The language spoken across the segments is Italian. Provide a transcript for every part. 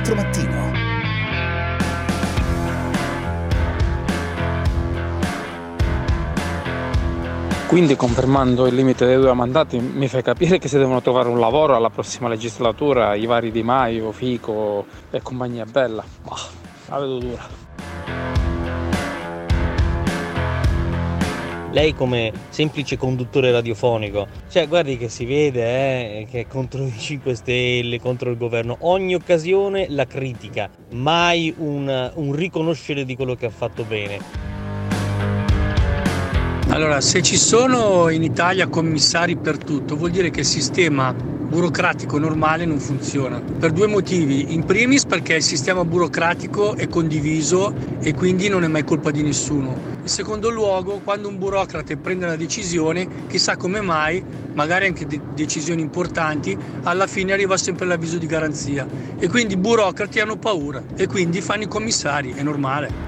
24 Mattino. Quindi, confermando il limite dei 2 mandati, mi fai capire che si devono trovare un lavoro alla prossima legislatura i vari Di Maio, Fico e compagnia bella. Ma la vedo dura. Lei come semplice conduttore radiofonico, cioè guardi che si vede che è contro i 5 Stelle, contro il governo, ogni occasione la critica, mai un riconoscere di quello che ha fatto bene. Allora, se ci sono in Italia commissari per tutto, vuol dire che il sistema burocratico normale non funziona. Per 2 motivi. In primis perché il sistema burocratico è condiviso e quindi non è mai colpa di nessuno. In secondo luogo, quando un burocrate prende una decisione, chissà come mai, magari anche decisioni importanti, alla fine arriva sempre l'avviso di garanzia. E quindi i burocrati hanno paura e quindi fanno i commissari, è normale.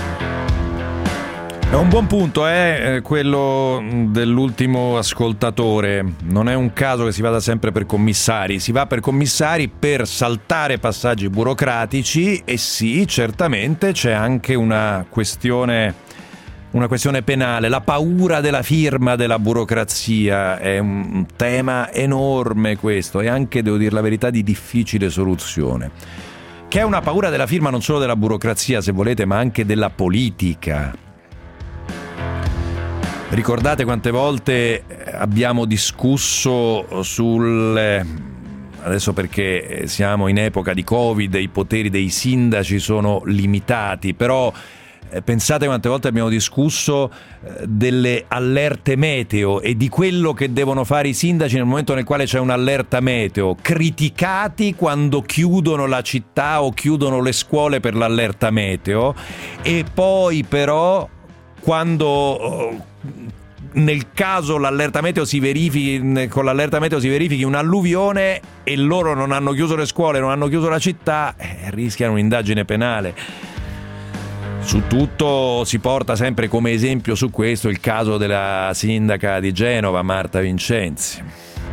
È un buon punto, quello dell'ultimo ascoltatore. Non è un caso che si vada sempre per commissari, si va per commissari per saltare passaggi burocratici e sì, certamente c'è anche una questione penale. La paura della firma della burocrazia è un tema enorme questo e anche, devo dire la verità, di difficile soluzione. Che è una paura della firma non solo della burocrazia, se volete, ma anche della politica. Ricordate quante volte abbiamo discusso adesso perché siamo in epoca di Covid, i poteri dei sindaci sono limitati, però pensate quante volte abbiamo discusso delle allerte meteo e di quello che devono fare i sindaci nel momento nel quale c'è un'allerta meteo, criticati quando chiudono la città o chiudono le scuole per l'allerta meteo, e poi però quando nel caso l'allerta meteo si verifichi un'alluvione e loro non hanno chiuso le scuole, non hanno chiuso la città, rischiano un'indagine penale. Su tutto si porta sempre come esempio su questo il caso della sindaca di Genova, Marta Vincenzi.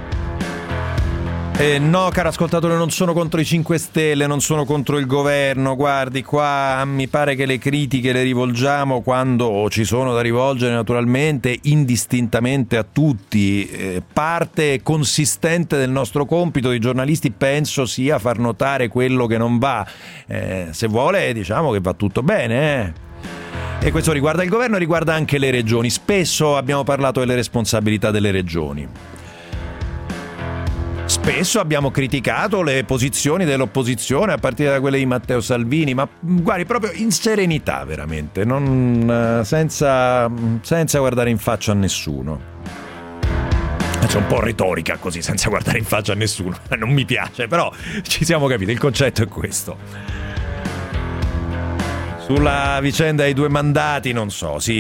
No, caro ascoltatore, non sono contro i 5 Stelle, non sono contro il governo. Guardi, qua mi pare che le critiche le rivolgiamo quando ci sono da rivolgere, naturalmente, indistintamente a tutti. Parte consistente del nostro compito di giornalisti penso sia far notare quello che non va. Se vuole, diciamo che va tutto bene, E questo riguarda il governo e riguarda anche le regioni. Spesso abbiamo parlato delle responsabilità delle regioni. Spesso abbiamo criticato le posizioni dell'opposizione, a partire da quelle di Matteo Salvini, ma guardi, proprio in serenità, veramente, senza guardare in faccia a nessuno. C'è un po' retorica così, senza guardare in faccia a nessuno, non mi piace, però ci siamo capiti, il concetto è questo. Sulla vicenda dei 2 mandati, non so, sì,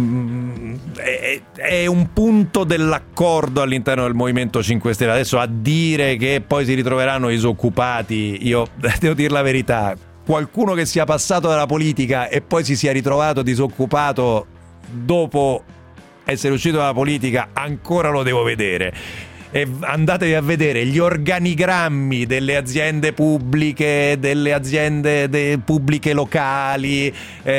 è un punto dell'accordo all'interno del Movimento 5 Stelle. Adesso a dire che poi si ritroveranno disoccupati, io devo dire la verità, qualcuno che sia passato dalla politica e poi si sia ritrovato disoccupato dopo essere uscito dalla politica, ancora lo devo vedere. E andatevi a vedere gli organigrammi delle aziende pubbliche, delle aziende pubbliche locali,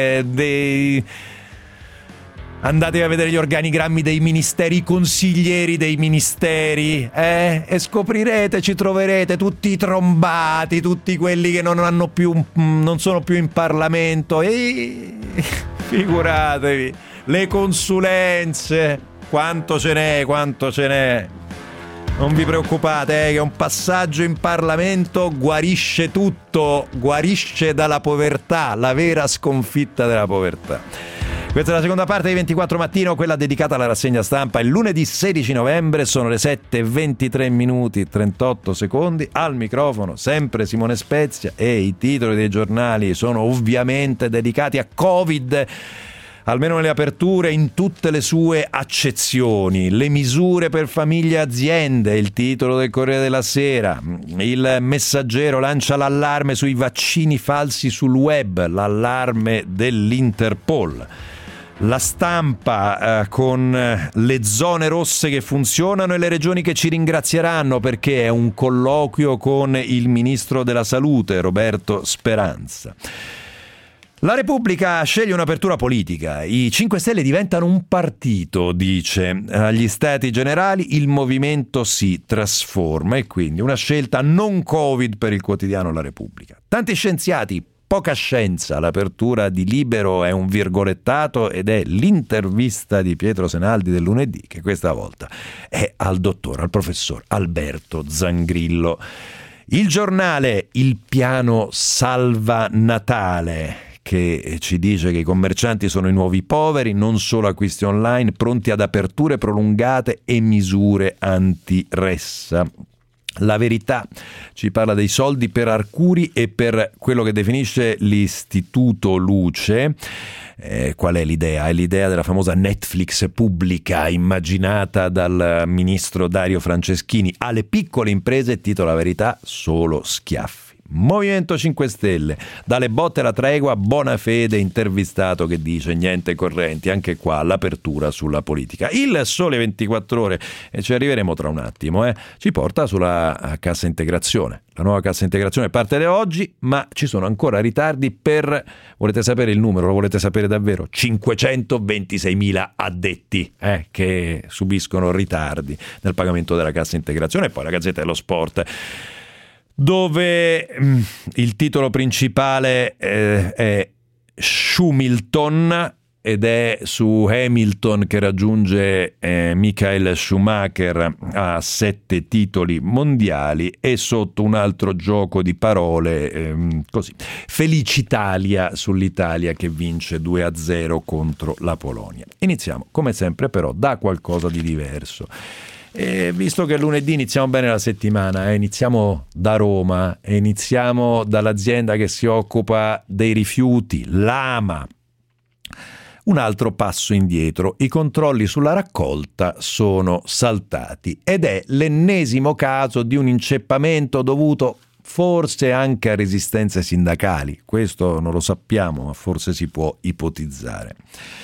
andatevi a vedere gli organigrammi dei ministeri, i consiglieri dei ministeri, e scoprirete, ci troverete tutti i trombati, tutti quelli che non sono più in Parlamento, e figuratevi, le consulenze, quanto ce n'è. Non vi preoccupate, che un passaggio in Parlamento guarisce tutto, guarisce dalla povertà, la vera sconfitta della povertà. Questa è la seconda parte di 24 Mattino, quella dedicata alla rassegna stampa. Il lunedì 16 novembre sono le 7:23 minuti e 38 secondi. Al microfono sempre Simone Spezia e i titoli dei giornali sono ovviamente dedicati a Covid, almeno nelle aperture, in tutte le sue accezioni. Le misure per famiglie e aziende, il titolo del Corriere della Sera. Il Messaggero lancia l'allarme sui vaccini falsi sul web, l'allarme dell'Interpol. La Stampa con le zone rosse che funzionano e le regioni che ci ringrazieranno, perché è un colloquio con il ministro della Salute Roberto Speranza. La Repubblica sceglie un'apertura politica. I 5 Stelle diventano un partito, dice. Agli Stati Generali il movimento si trasforma, e quindi una scelta non Covid per il quotidiano La Repubblica. Tanti scienziati, poca scienza. L'apertura di Libero è un virgolettato ed è l'intervista di Pietro Senaldi del lunedì, che questa volta è al professor Alberto Zangrillo. Il Giornale, il piano Salva Natale, che ci dice che i commercianti sono i nuovi poveri, non solo acquisti online, pronti ad aperture prolungate e misure anti-ressa. La Verità ci parla dei soldi per Arcuri e per quello che definisce l'Istituto Luce. Qual è l'idea? È l'idea della famosa Netflix pubblica immaginata dal ministro Dario Franceschini. Alle piccole imprese, titola La Verità, solo schiaffi. Movimento 5 Stelle, dalle botte alla tregua, Bonafede intervistato che dice niente correnti, anche qua l'apertura sulla politica. Il Sole 24 Ore, e ci arriveremo tra un attimo, ci porta sulla cassa integrazione. La nuova cassa integrazione parte da oggi, ma ci sono ancora ritardi per, volete sapere il numero, lo volete sapere davvero? 526.000 addetti che subiscono ritardi nel pagamento della cassa integrazione. E poi la Gazzetta dello Sport, dove il titolo principale è Schumilton, ed è su Hamilton che raggiunge Michael Schumacher a 7 titoli mondiali, e sotto un altro gioco di parole così, Felicitalia sull'Italia che vince 2-0 contro la Polonia. Iniziamo come sempre però da qualcosa di diverso. E visto che lunedì iniziamo bene la settimana, iniziamo da Roma e iniziamo dall'azienda che si occupa dei rifiuti, l'AMA. Un altro passo indietro, i controlli sulla raccolta sono saltati ed è l'ennesimo caso di un inceppamento dovuto forse anche a resistenze sindacali. Questo non lo sappiamo, ma forse si può ipotizzare.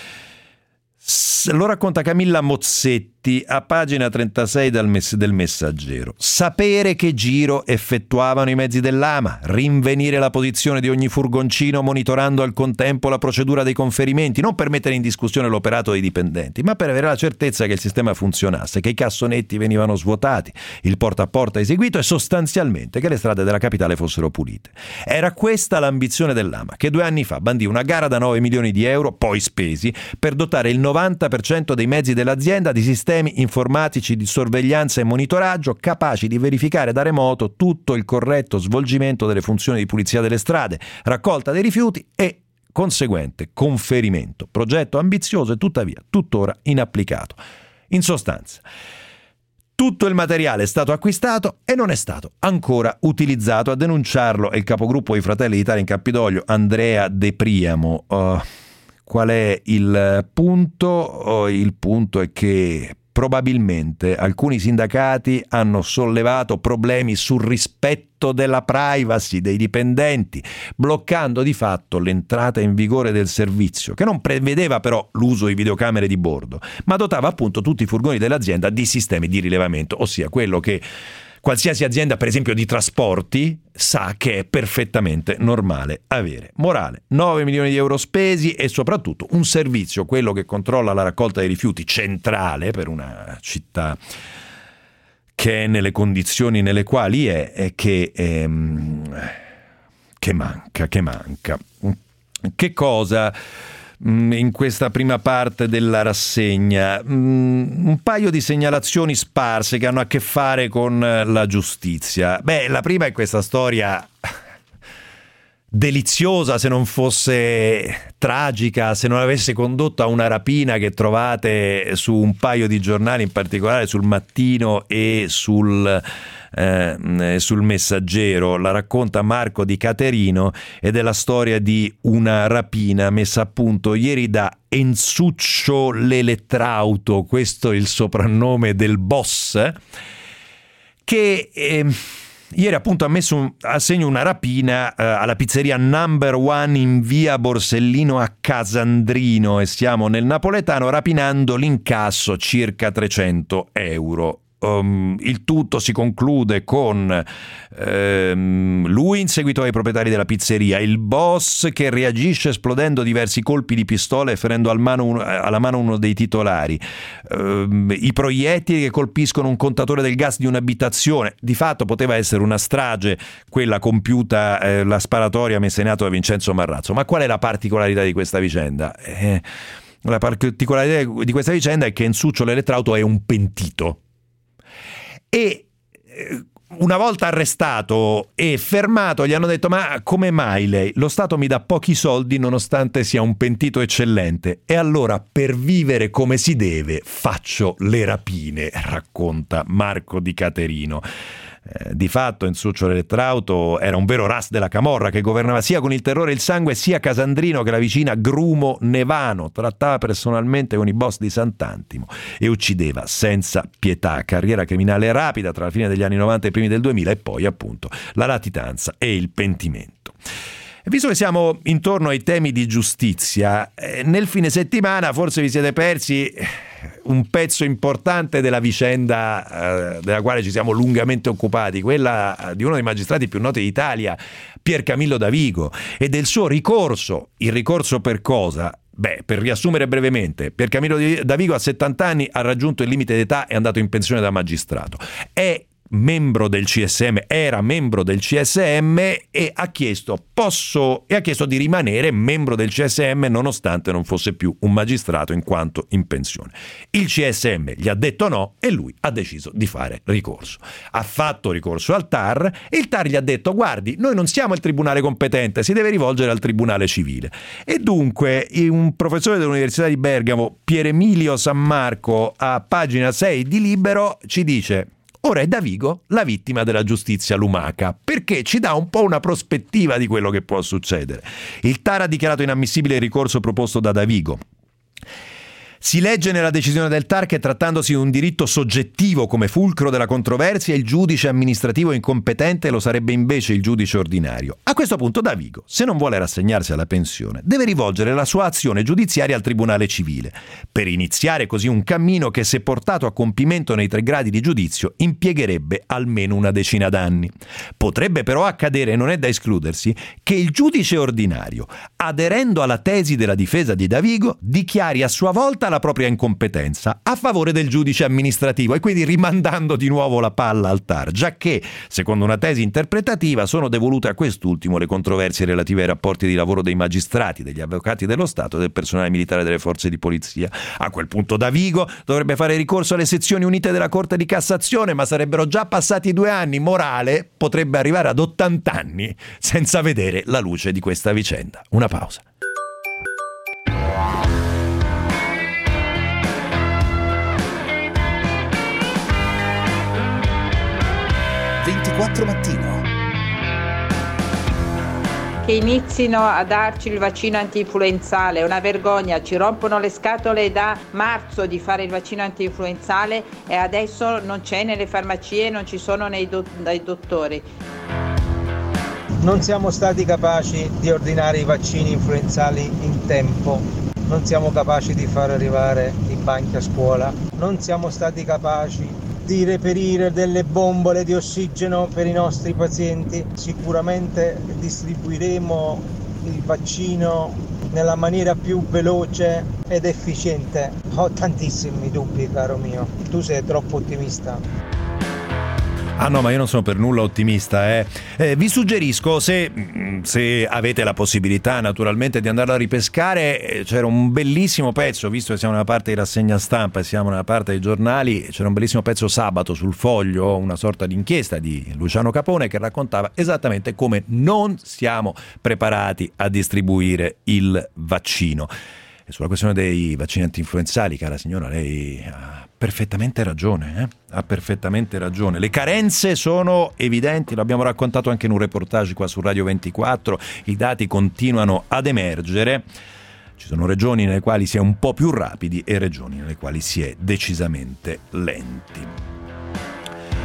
Lo racconta Camilla Mozzetti a pagina 36 del Messaggero. Sapere che giro effettuavano i mezzi dell'AMA, rinvenire la posizione di ogni furgoncino monitorando al contempo la procedura dei conferimenti, non per mettere in discussione l'operato dei dipendenti, ma per avere la certezza che il sistema funzionasse, che i cassonetti venivano svuotati, il porta a porta eseguito e sostanzialmente che le strade della capitale fossero pulite. Era questa l'ambizione dell'AMA, che 2 anni fa bandì una gara da 9 milioni di euro, poi spesi, per dotare il 90% dei mezzi dell'azienda di sistemi informatici di sorveglianza e monitoraggio capaci di verificare da remoto tutto il corretto svolgimento delle funzioni di pulizia delle strade, raccolta dei rifiuti e conseguente conferimento. Progetto ambizioso e tuttavia tuttora inapplicato. In sostanza, tutto il materiale è stato acquistato e non è stato ancora utilizzato. A denunciarlo è il capogruppo di Fratelli d'Italia in Campidoglio, Andrea De Priamo. Qual è il punto? Il punto è che probabilmente alcuni sindacati hanno sollevato problemi sul rispetto della privacy dei dipendenti, bloccando di fatto l'entrata in vigore del servizio, che non prevedeva però l'uso di videocamere di bordo, ma dotava appunto tutti i furgoni dell'azienda di sistemi di rilevamento, ossia quello che qualsiasi azienda, per esempio di trasporti, sa che è perfettamente normale avere. Morale, 9 milioni di euro spesi e soprattutto un servizio, quello che controlla la raccolta dei rifiuti, centrale per una città che è nelle condizioni nelle quali è che manca. Che cosa in questa prima parte della rassegna? Un paio di segnalazioni sparse che hanno a che fare con la giustizia. La prima è questa storia deliziosa, se non fosse tragica, se non avesse condotto a una rapina, che trovate su un paio di giornali, in particolare sul Mattino e sul Messaggero. La racconta Marco Di Caterino ed è la storia di una rapina messa a punto ieri da Enzuccio l'Elettrauto, questo è il soprannome del boss, che ieri appunto ha messo a segno una rapina alla pizzeria Number One in via Borsellino a Casandrino, e siamo nel napoletano, rapinando l'incasso circa 300 euro. Il tutto si conclude con lui in seguito ai proprietari della pizzeria, il boss che reagisce esplodendo diversi colpi di pistola e ferendo alla mano uno dei titolari, i proiettili che colpiscono un contatore del gas di un'abitazione. Di fatto poteva essere una strage quella compiuta, la sparatoria messa in atto da Vincenzo Marrazzo. Ma qual è la particolarità di questa vicenda? La particolarità di questa vicenda è che Enzuccio L'Elettrauto è un pentito. E una volta arrestato e fermato gli hanno detto: ma come mai lei? Lo Stato mi dà pochi soldi nonostante sia un pentito eccellente, e allora per vivere come si deve faccio le rapine, racconta Marco Di Caterino. Di fatto Enzuccio L'Elettrauto era un vero ras della camorra che governava sia con il terrore e il sangue sia Casandrino che la vicina Grumo Nevano, trattava personalmente con i boss di Sant'Antimo e uccideva senza pietà. Carriera criminale rapida tra la fine degli anni 90 e i primi del 2000, e poi appunto la latitanza e il pentimento. Visto che siamo intorno ai temi di giustizia, nel fine settimana forse vi siete persi un pezzo importante della vicenda della quale ci siamo lungamente occupati, quella di uno dei magistrati più noti d'Italia, Pier Camillo Davigo, e del suo ricorso. Il ricorso per cosa? Per riassumere brevemente, Pier Camillo Davigo a 70 anni ha raggiunto il limite d'età e è andato in pensione da magistrato. Era membro del CSM e ha chiesto di rimanere membro del CSM nonostante non fosse più un magistrato in quanto in pensione. Il CSM gli ha detto no e lui ha deciso di fare ricorso. Ha fatto ricorso al TAR e il TAR gli ha detto: guardi, noi non siamo il tribunale competente, si deve rivolgere al tribunale civile. E dunque un professore dell'Università di Bergamo, Pier Emilio Sammarco, a pagina 6 di Libero ci dice: ora è Davigo la vittima della giustizia lumaca, perché ci dà un po' una prospettiva di quello che può succedere. Il TAR ha dichiarato inammissibile il ricorso proposto da Davigo. Si legge nella decisione del TAR che, trattandosi di un diritto soggettivo come fulcro della controversia, il giudice amministrativo incompetente lo sarebbe invece il giudice ordinario. A questo punto Davigo, se non vuole rassegnarsi alla pensione, deve rivolgere la sua azione giudiziaria al tribunale civile, per iniziare così un cammino che, se portato a compimento nei 3 gradi di giudizio, impiegherebbe almeno una decina d'anni. Potrebbe però accadere, e non è da escludersi, che il giudice ordinario, aderendo alla tesi della difesa di Davigo, dichiari a sua volta la propria incompetenza a favore del giudice amministrativo, e quindi rimandando di nuovo la palla al TAR, giacché, secondo una tesi interpretativa, sono devolute a quest'ultimo le controversie relative ai rapporti di lavoro dei magistrati, degli avvocati dello Stato e del personale militare delle forze di polizia. A quel punto Davigo dovrebbe fare ricorso alle sezioni unite della Corte di Cassazione, ma sarebbero già passati 2 anni. Morale, potrebbe arrivare ad 80 anni senza vedere la luce di questa vicenda. Una pausa. Mattino. Che inizino a darci il vaccino antinfluenzale, è una vergogna, ci rompono le scatole da marzo di fare il vaccino antinfluenzale e adesso non c'è nelle farmacie, non ci sono dai dottori. Non siamo stati capaci di ordinare i vaccini influenzali in tempo, non siamo capaci di far arrivare i banchi a scuola, non siamo stati capaci di reperire delle bombole di ossigeno per i nostri pazienti. Sicuramente distribuiremo il vaccino nella maniera più veloce ed efficiente. Ho tantissimi dubbi, caro mio. Tu sei troppo ottimista. Ah no, ma io non sono per nulla ottimista. Vi suggerisco, se avete la possibilità naturalmente, di andarlo a ripescare. C'era un bellissimo pezzo, visto che siamo nella parte di rassegna stampa e siamo nella parte dei giornali, c'era un bellissimo pezzo sabato sul Foglio, una sorta di inchiesta di Luciano Capone che raccontava esattamente come non siamo preparati a distribuire il vaccino. E sulla questione dei vaccini antinfluenzali, cara signora, lei ha perfettamente ragione, ha perfettamente ragione. Le carenze sono evidenti, lo abbiamo raccontato anche in un reportage qua su Radio 24, i dati continuano ad emergere. Ci sono regioni nelle quali si è un po' più rapidi e regioni nelle quali si è decisamente lenti.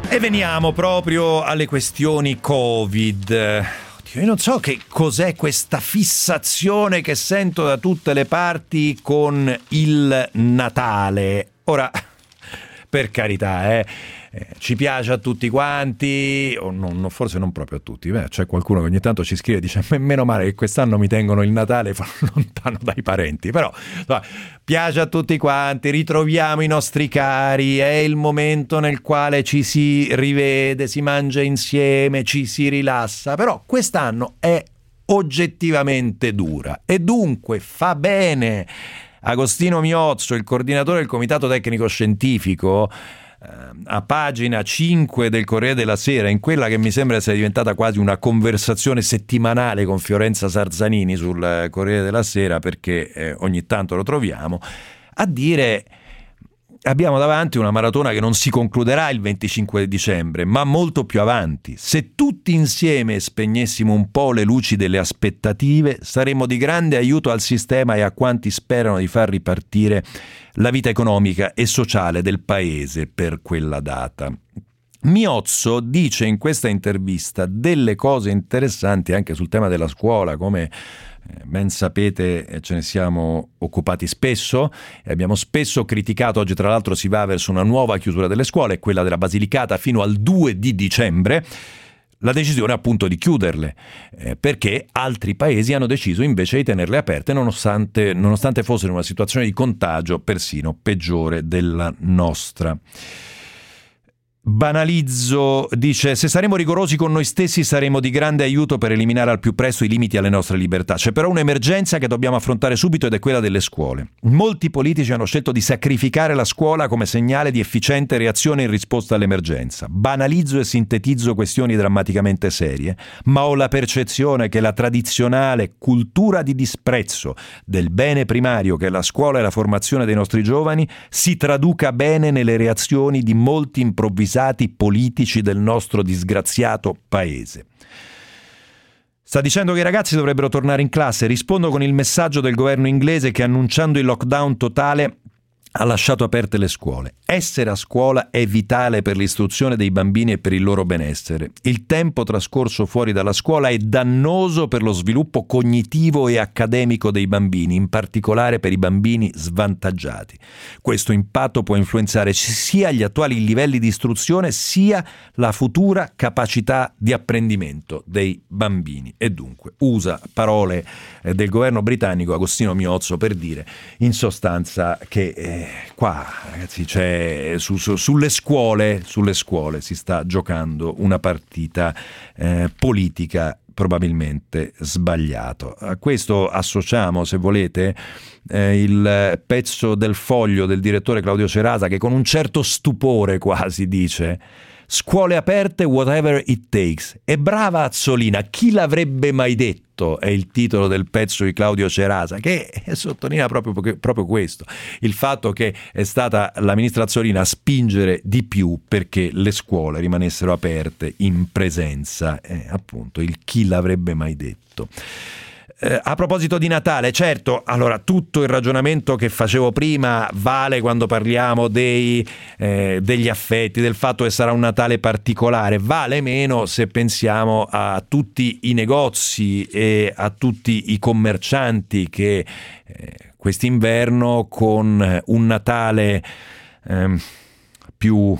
E veniamo proprio alle questioni Covid. Io non so che cos'è questa fissazione che sento da tutte le parti con il Natale. Ora, per carità, ci piace a tutti quanti, o forse non proprio a tutti. C'è qualcuno che ogni tanto ci scrive e dice: meno male che quest'anno mi tengono il Natale lontano dai parenti. Però piace a tutti quanti, ritroviamo i nostri cari, è il momento nel quale ci si rivede, si mangia insieme, ci si rilassa. Però quest'anno è oggettivamente dura e dunque fa bene Agostino Miozzo, il coordinatore del Comitato Tecnico Scientifico, a pagina 5 del Corriere della Sera, in quella che mi sembra essere diventata quasi una conversazione settimanale con Fiorenza Sarzanini sul Corriere della Sera, perché ogni tanto lo troviamo, a dire: abbiamo davanti una maratona che non si concluderà il 25 dicembre, ma molto più avanti. Se tutti insieme spegnessimo un po' le luci delle aspettative, saremmo di grande aiuto al sistema e a quanti sperano di far ripartire la vita economica e sociale del paese per quella data. Miozzo dice in questa intervista delle cose interessanti anche sul tema della scuola, come ben sapete ce ne siamo occupati spesso e abbiamo spesso criticato. Oggi tra l'altro si va verso una nuova chiusura delle scuole, quella della Basilicata, fino al 2 di dicembre. La decisione appunto di chiuderle, perché altri paesi hanno deciso invece di tenerle aperte nonostante fossero in una situazione di contagio persino peggiore della nostra. Banalizzo dice: se saremo rigorosi con noi stessi saremo di grande aiuto per eliminare al più presto i limiti alle nostre libertà. C'è però un'emergenza che dobbiamo affrontare subito ed è quella delle scuole. Molti politici hanno scelto di sacrificare la scuola come segnale di efficiente reazione in risposta all'emergenza. Banalizzo e sintetizzo questioni drammaticamente serie, ma ho la percezione che la tradizionale cultura di disprezzo del bene primario che è la scuola e la formazione dei nostri giovani si traduca bene nelle reazioni di molti improvvisati politici del nostro disgraziato paese. Sta dicendo che i ragazzi dovrebbero tornare in classe. Rispondo con il messaggio del governo inglese che, annunciando il lockdown totale, ha lasciato aperte le scuole. Essere a scuola è vitale per l'istruzione dei bambini e per il loro benessere. Il tempo trascorso fuori dalla scuola è dannoso per lo sviluppo cognitivo e accademico dei bambini, in particolare per i bambini svantaggiati. Questo impatto può influenzare sia gli attuali livelli di istruzione sia la futura capacità di apprendimento dei bambini. E dunque usa parole del governo britannico Agostino Miozzo per dire in sostanza che qua ragazzi c'è sulle scuole si sta giocando una partita politica probabilmente sbagliato. A questo associamo, se volete, il pezzo del Foglio del direttore Claudio Cerasa, che con un certo stupore quasi dice: scuole aperte, whatever it takes. E brava Azzolina, chi l'avrebbe mai detto? È il titolo del pezzo di Claudio Cerasa, che sottolinea proprio questo, il fatto che è stata la ministra Azzolina a spingere di più perché le scuole rimanessero aperte in presenza, appunto il chi l'avrebbe mai detto. A proposito di Natale, certo, allora tutto il ragionamento che facevo prima vale quando parliamo degli affetti, del fatto che sarà un Natale particolare, vale meno se pensiamo a tutti i negozi e a tutti i commercianti che quest'inverno con un Natale più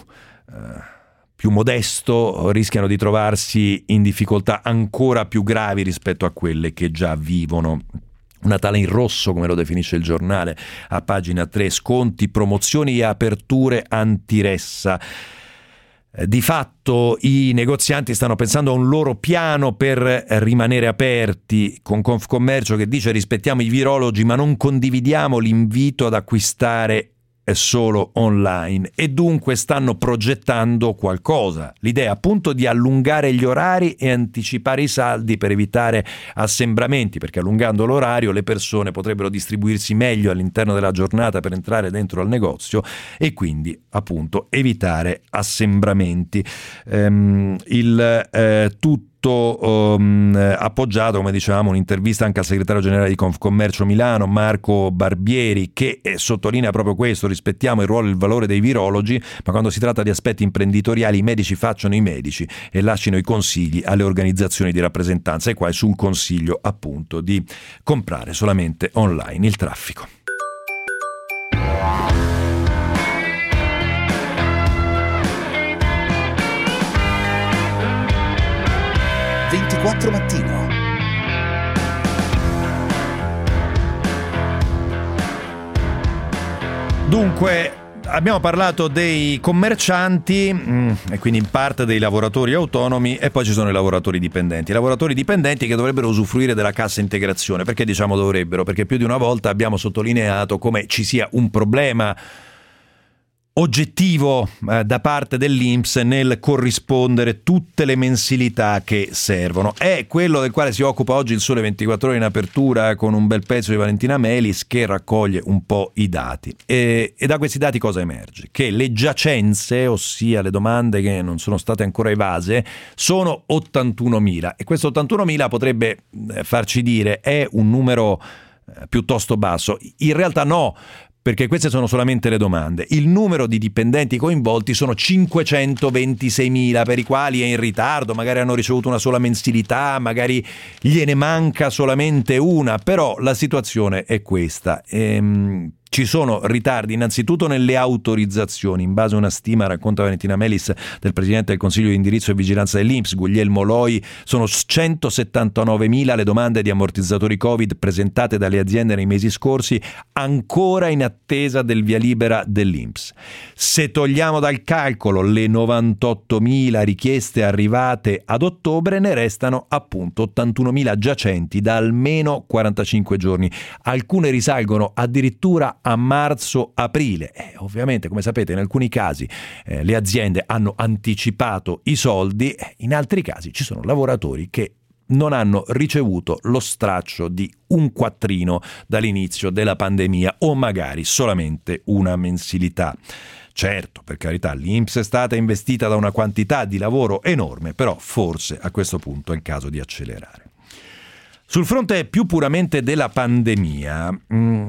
modesto rischiano di trovarsi in difficoltà ancora più gravi rispetto a quelle che già vivono. Un Natale in rosso, come lo definisce il giornale a pagina 3, sconti, promozioni e aperture antiressa. Di fatto i negozianti stanno pensando a un loro piano per rimanere aperti, con Confcommercio che dice: rispettiamo i virologi ma non condividiamo l'invito ad acquistare è solo online, e dunque stanno progettando qualcosa. L'idea appunto di allungare gli orari e anticipare i saldi per evitare assembramenti, perché allungando l'orario le persone potrebbero distribuirsi meglio all'interno della giornata per entrare dentro al negozio e quindi appunto evitare assembramenti. Tutto tutto appoggiato, come dicevamo, un'intervista anche al segretario generale di Confcommercio Milano, Marco Barbieri, che sottolinea proprio questo: rispettiamo il ruolo e il valore dei virologi, ma quando si tratta di aspetti imprenditoriali i medici facciano i medici e lasciano i consigli alle organizzazioni di rappresentanza, e qua è sul consiglio appunto di comprare solamente online il traffico. Mattino. Dunque, abbiamo parlato dei commercianti e quindi in parte dei lavoratori autonomi, e poi ci sono i lavoratori dipendenti. I lavoratori dipendenti che dovrebbero usufruire della cassa integrazione. Perché diciamo dovrebbero? Perché più di una volta abbiamo sottolineato come ci sia un problema oggettivo da parte dell'INPS nel corrispondere tutte le mensilità che servono. È quello del quale si occupa oggi il Sole 24 Ore in apertura, con un bel pezzo di Valentina Melis che raccoglie un po' i dati. E da questi dati cosa emerge? Che le giacenze, ossia le domande che non sono state ancora evase, sono 81.000, e questo 81.000 potrebbe farci dire è un numero piuttosto basso. In realtà no, perché queste sono solamente le domande. Il numero di dipendenti coinvolti sono 526.000, per i quali è in ritardo, magari hanno ricevuto una sola mensilità, magari gliene manca solamente una, però la situazione è questa. Ci sono ritardi innanzitutto nelle autorizzazioni. In base a una stima, racconta Valentina Melis, del presidente del Consiglio di indirizzo e vigilanza dell'INPS, Guglielmo Loi, sono 179.000 le domande di ammortizzatori Covid presentate dalle aziende nei mesi scorsi, ancora in attesa del via libera dell'INPS. Se togliamo dal calcolo le 98.000 richieste arrivate ad ottobre, ne restano appunto 81.000 giacenti da almeno 45 giorni. Alcune risalgono addirittura a marzo-aprile. Ovviamente, come sapete, in alcuni casi le aziende hanno anticipato i soldi, in altri casi ci sono lavoratori che non hanno ricevuto lo straccio di un quattrino dall'inizio della pandemia, o magari solamente una mensilità. Certo, per carità, l'INPS è stata investita da una quantità di lavoro enorme, però forse a questo punto è il caso di accelerare. Sul fronte più puramente della pandemia,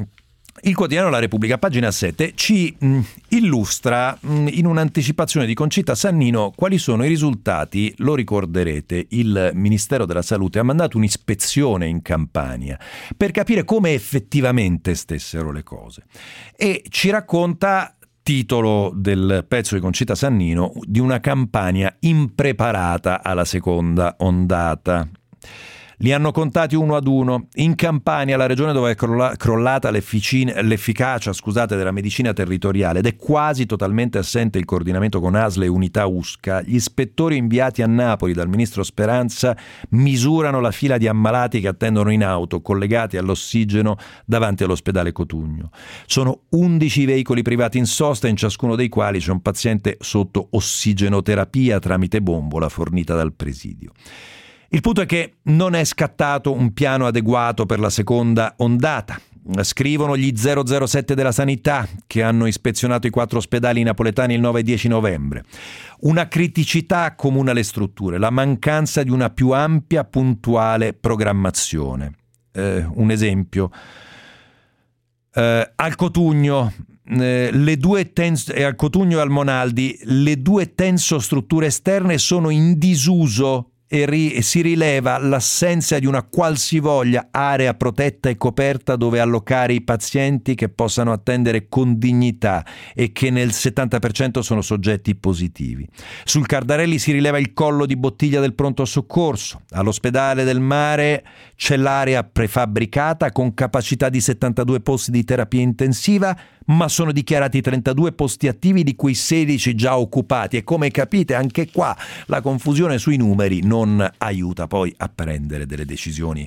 il quotidiano La Repubblica, pagina 7, ci illustra in un'anticipazione di Concita Sannino quali sono i risultati. Lo ricorderete, il Ministero della Salute ha mandato un'ispezione in Campania per capire come effettivamente stessero le cose, e ci racconta, titolo del pezzo di Concita Sannino, di una Campania impreparata alla seconda ondata. Li hanno contati uno ad uno. In Campania, la regione dove è crollata l'efficacia della medicina territoriale ed è quasi totalmente assente il coordinamento con ASL e Unità USCA, gli ispettori inviati a Napoli dal ministro Speranza misurano la fila di ammalati che attendono in auto collegati all'ossigeno davanti all'ospedale Cotugno. Sono 11 veicoli privati in sosta, in ciascuno dei quali c'è un paziente sotto ossigenoterapia tramite bombola fornita dal presidio. Il punto è che non è scattato un piano adeguato per la seconda ondata. Scrivono gli 007 della sanità, che hanno ispezionato i 4 ospedali napoletani il 9 e 10 novembre. Una criticità accomuna le strutture, la mancanza di una più ampia, puntuale programmazione. Un esempio. Al Cotugno, al Cotugno e al Monaldi, le 2 tensostrutture esterne sono in disuso e si rileva l'assenza di una qualsivoglia area protetta e coperta dove allocare i pazienti che possano attendere con dignità e che nel 70% sono soggetti positivi. Sul Cardarelli si rileva il collo di bottiglia del pronto soccorso. All'ospedale del Mare c'è l'area prefabbricata con capacità di 72 posti di terapia intensiva, ma sono dichiarati 32 posti attivi, di cui 16 già occupati, e come capite anche qua la confusione sui numeri non aiuta poi a prendere delle decisioni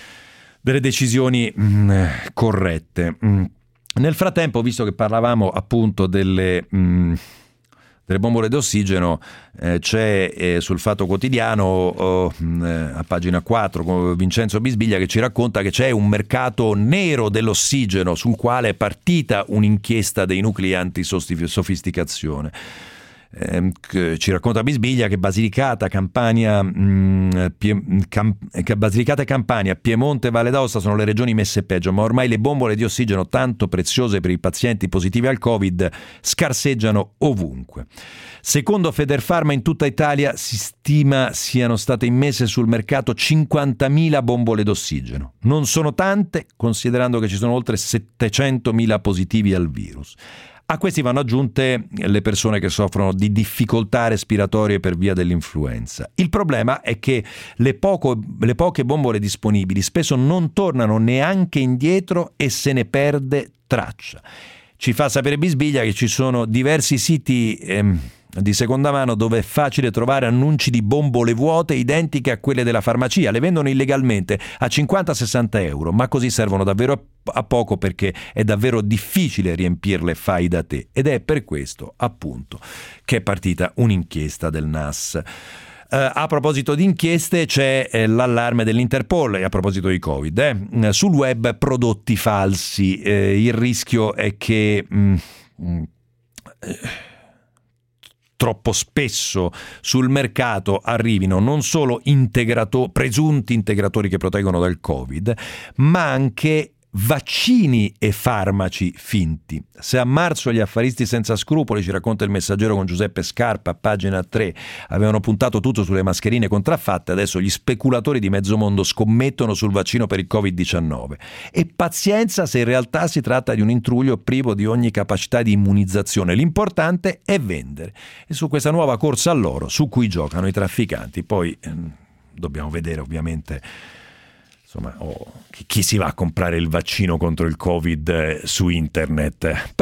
corrette. Nel frattempo, visto che parlavamo appunto delle bombole d'ossigeno, c'è sul Fatto Quotidiano a pagina 4 Vincenzo Bisbiglia che ci racconta che c'è un mercato nero dell'ossigeno sul quale è partita un'inchiesta dei nuclei antisofisticazione. Ci racconta Bisbiglia che Basilicata, Campania, Basilicata e Campania, Piemonte e Valle d'Aosta sono le regioni messe peggio, ma ormai le bombole di ossigeno tanto preziose per i pazienti positivi al Covid scarseggiano ovunque. Secondo Federfarma in tutta Italia si stima siano state immesse sul mercato 50.000 bombole d'ossigeno. Non sono tante, considerando che ci sono oltre 700.000 positivi al virus. A questi vanno aggiunte le persone che soffrono di difficoltà respiratorie per via dell'influenza. Il problema è che le poche bombole disponibili spesso non tornano neanche indietro e se ne perde traccia. Ci fa sapere Bisbiglia che ci sono diversi siti di seconda mano dove è facile trovare annunci di bombole vuote identiche a quelle della farmacia. Le vendono illegalmente a 50-60 euro, ma così servono davvero a poco perché è davvero difficile riempirle fai da te, ed è per questo appunto che è partita un'inchiesta del NAS. A proposito di inchieste c'è l'allarme dell'Interpol, e a proposito di Covid, sul web prodotti falsi, il rischio è che troppo spesso sul mercato arrivino non solo presunti integratori che proteggono dal Covid, ma anche vaccini e farmaci finti. Se a marzo gli affaristi senza scrupoli, ci racconta il Messaggero con Giuseppe Scarpa, pagina 3, avevano puntato tutto sulle mascherine contraffatte, adesso gli speculatori di mezzo mondo scommettono sul vaccino per il Covid-19. E pazienza se in realtà si tratta di un intruglio privo di ogni capacità di immunizzazione. L'importante è vendere. E su questa nuova corsa all'oro su cui giocano i trafficanti. Poi dobbiamo vedere ovviamente insomma, chi si va a comprare il vaccino contro il Covid su internet.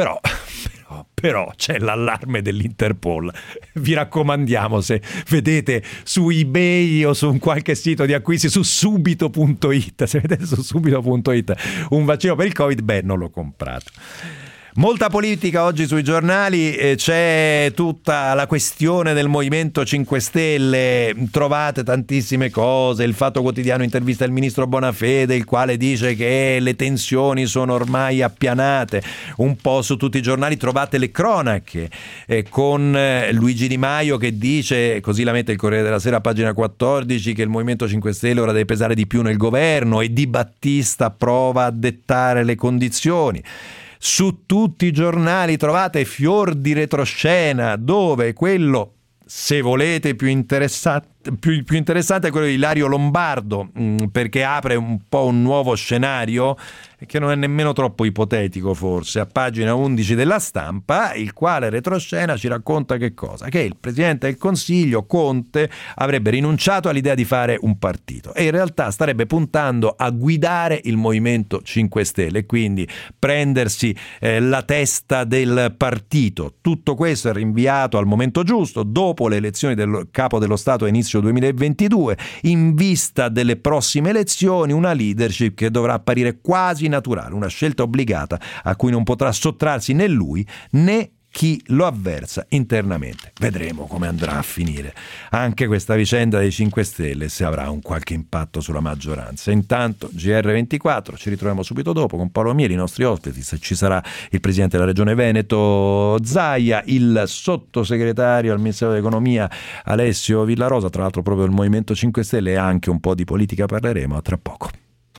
Però c'è l'allarme dell'Interpol. Vi raccomandiamo, se vedete su eBay o su un qualche sito di acquisti, su subito.it, se vedete su subito.it un vaccino per il Covid, non lo comprate. Molta politica oggi sui giornali, c'è tutta la questione del Movimento 5 Stelle, trovate tantissime cose. Il Fatto Quotidiano intervista il ministro Bonafede, il quale dice che le tensioni sono ormai appianate. Un po' su tutti i giornali trovate le cronache con Luigi Di Maio che dice, così la mette il Corriere della Sera, pagina 14, che il Movimento 5 Stelle ora deve pesare di più nel governo, e Di Battista prova a dettare le condizioni. Su tutti i giornali trovate fior di retroscena, dove quello, se volete, più interessante è quello di Ilario Lombardo, perché apre un po' un nuovo scenario che non è nemmeno troppo ipotetico forse, a pagina 11 della Stampa, il quale retroscena ci racconta che cosa? Che il Presidente del Consiglio, Conte, avrebbe rinunciato all'idea di fare un partito e in realtà starebbe puntando a guidare il Movimento 5 Stelle, quindi prendersi la testa del partito. Tutto questo è rinviato al momento giusto, dopo le elezioni del Capo dello Stato a inizio 2022, in vista delle prossime elezioni, una leadership che dovrà apparire quasi naturale, una scelta obbligata a cui non potrà sottrarsi né lui né chi lo avversa internamente. Vedremo come andrà a finire anche questa vicenda dei 5 Stelle, se avrà un qualche impatto sulla maggioranza. Intanto GR24, ci ritroviamo subito dopo con Paolo Mieli, i nostri ospiti. Se ci sarà il presidente della regione Veneto Zaia, il sottosegretario al Ministero dell'Economia Alessio Villarosa, tra l'altro proprio del Movimento 5 Stelle, e anche un po' di politica parleremo. A tra poco.